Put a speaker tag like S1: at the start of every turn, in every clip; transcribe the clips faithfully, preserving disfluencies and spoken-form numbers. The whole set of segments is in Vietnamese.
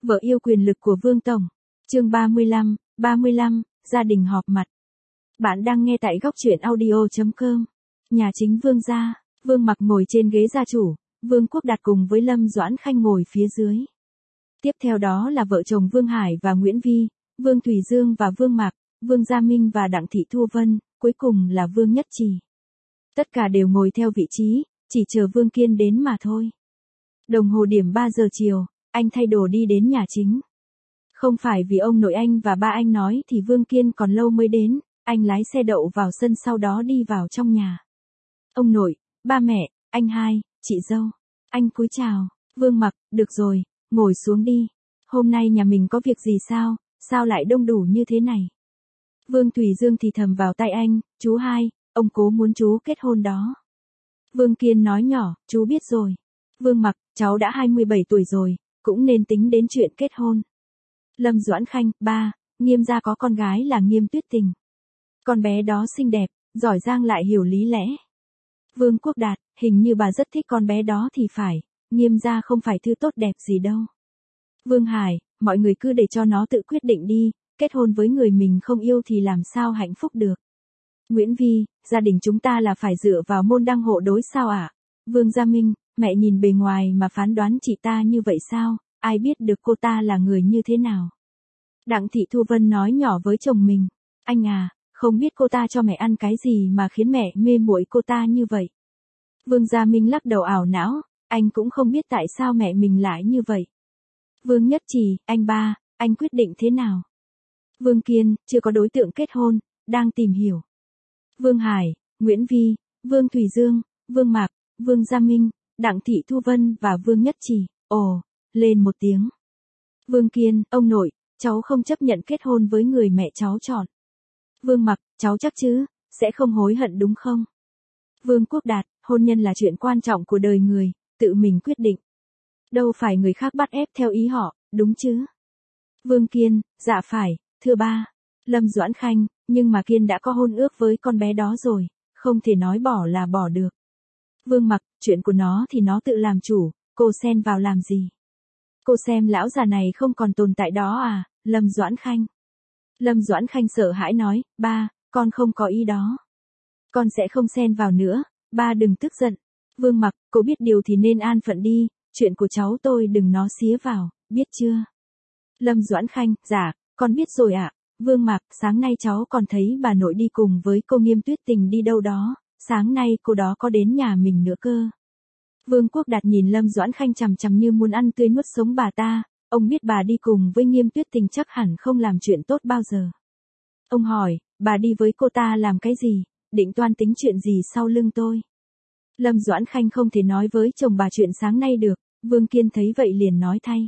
S1: Vợ yêu quyền lực của Vương Tổng. Chương ba mươi lăm, ba mươi lăm, gia đình họp mặt. Bạn đang nghe tại góc truyện audio chấm com. Nhà chính Vương gia, Vương Mặc ngồi trên ghế gia chủ, Vương Quốc Đạt cùng với Lâm Doãn Khanh ngồi phía dưới. Tiếp theo đó là vợ chồng Vương Hải và Nguyễn Vi, Vương Thủy Dương và Vương Mạc, Vương Gia Minh và Đặng Thị Thu Vân, cuối cùng là Vương Nhất Trì. Tất cả đều ngồi theo vị trí, chỉ chờ Vương Kiên đến mà thôi. Đồng hồ điểm ba giờ chiều, anh thay đồ đi đến nhà chính. Không phải vì ông nội anh và ba anh nói thì Vương Kiên còn lâu mới đến, anh lái xe đậu vào sân sau đó đi vào trong nhà. Ông nội, ba mẹ, anh hai, chị dâu. Anh cúi chào, Vương Mặc, được rồi, ngồi xuống đi. Hôm nay nhà mình có việc gì sao, sao lại đông đủ như thế này? Vương Thủy Dương thì thầm vào tai anh, chú hai, ông cố muốn chú kết hôn đó. Vương Kiên nói nhỏ, chú biết rồi. Vương Mặc, cháu đã hai mươi bảy tuổi rồi, cũng nên tính đến chuyện kết hôn. Lâm Doãn Khanh, ba, Nghiêm gia có con gái là Nghiêm Tuyết Tình. Con bé đó xinh đẹp, giỏi giang lại hiểu lý lẽ. Vương Quốc Đạt, hình như bà rất thích con bé đó thì phải, Nghiêm gia không phải thứ tốt đẹp gì đâu. Vương Hải, mọi người cứ để cho nó tự quyết định đi, kết hôn với người mình không yêu thì làm sao hạnh phúc được. Nguyễn Vi, gia đình chúng ta là phải dựa vào môn đăng hộ đối sao ạ? À? Vương Gia Minh, mẹ nhìn bề ngoài mà phán đoán chị ta như vậy sao, ai biết được cô ta là người như thế nào. Đặng Thị Thu Vân nói nhỏ với chồng mình, anh à, không biết cô ta cho mẹ ăn cái gì mà khiến mẹ mê muội cô ta như vậy. Vương Gia Minh lắc đầu ảo não, anh cũng không biết tại sao mẹ mình lại như vậy. Vương Nhất Trì, anh ba, anh quyết định thế nào? Vương Kiên, chưa có đối tượng kết hôn, đang tìm hiểu. Vương Hải, Nguyễn Vi, Vương Thủy Dương, Vương Mạc, Vương Gia Minh, Đặng Thị Thu Vân và Vương Nhất Trì, ồ, lên một tiếng. Vương Kiên, ông nội, cháu không chấp nhận kết hôn với người mẹ cháu chọn. Vương Mặc, cháu chắc chứ, sẽ không hối hận đúng không? Vương Quốc Đạt, hôn nhân là chuyện quan trọng của đời người, tự mình quyết định. Đâu phải người khác bắt ép theo ý họ, đúng chứ? Vương Kiên, dạ phải, thưa ba. Lâm Doãn Khanh, nhưng mà Kiên đã có hôn ước với con bé đó rồi, không thể nói bỏ là bỏ được. Vương Mặc, chuyện của nó thì nó tự làm chủ, cô xen vào làm gì? Cô xem lão già này không còn tồn tại đó à, Lâm Doãn Khanh. Lâm Doãn Khanh sợ hãi nói, ba, con không có ý đó. Con sẽ không xen vào nữa, ba đừng tức giận. Vương Mặc, cô biết điều thì nên an phận đi, chuyện của cháu tôi đừng nó xía vào, biết chưa? Lâm Doãn Khanh, dạ, con biết rồi ạ. Vương Mạc, sáng nay cháu còn thấy bà nội đi cùng với cô Nghiêm Tuyết Tình đi đâu đó, sáng nay cô đó có đến nhà mình nữa cơ. Vương Quốc Đạt nhìn Lâm Doãn Khanh chằm chằm như muốn ăn tươi nuốt sống bà ta, ông biết bà đi cùng với Nghiêm Tuyết Tình chắc hẳn không làm chuyện tốt bao giờ. Ông hỏi, bà đi với cô ta làm cái gì, định toan tính chuyện gì sau lưng tôi? Lâm Doãn Khanh không thể nói với chồng bà chuyện sáng nay được, Vương Kiên thấy vậy liền nói thay.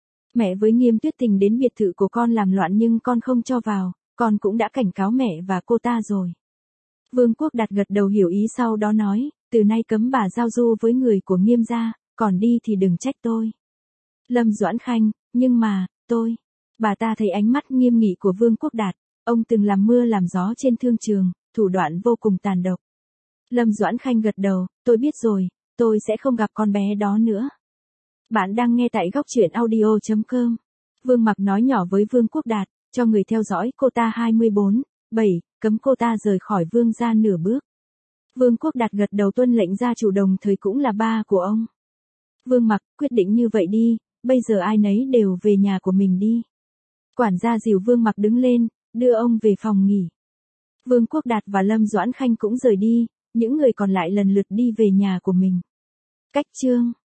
S1: Mẹ với Nghiêm Tuyết Tình đến biệt thự của con làm loạn nhưng con không cho vào, con cũng đã cảnh cáo mẹ và cô ta rồi. Vương Quốc Đạt gật đầu hiểu ý sau đó nói, từ nay cấm bà giao du với người của Nghiêm gia, còn đi thì đừng trách tôi. Lâm Doãn Khanh, nhưng mà, tôi, bà ta thấy ánh mắt nghiêm nghị của Vương Quốc Đạt, ông từng làm mưa làm gió trên thương trường, thủ đoạn vô cùng tàn độc. Lâm Doãn Khanh gật đầu, tôi biết rồi, tôi sẽ không gặp con bé đó nữa. Bạn đang nghe tại góc truyện audio chấm com. Vương Mặc nói nhỏ với Vương Quốc Đạt, cho người theo dõi cô ta hai mươi bốn, bảy, cấm cô ta rời khỏi Vương gia nửa bước. Vương Quốc Đạt gật đầu tuân lệnh gia chủ đồng thời cũng là ba của ông. Vương Mặc, quyết định như vậy đi, bây giờ ai nấy đều về nhà của mình đi. Quản gia dìu Vương Mặc đứng lên, đưa ông về phòng nghỉ. Vương Quốc Đạt và Lâm Doãn Khanh cũng rời đi, những người còn lại lần lượt đi về nhà của mình. Cách chương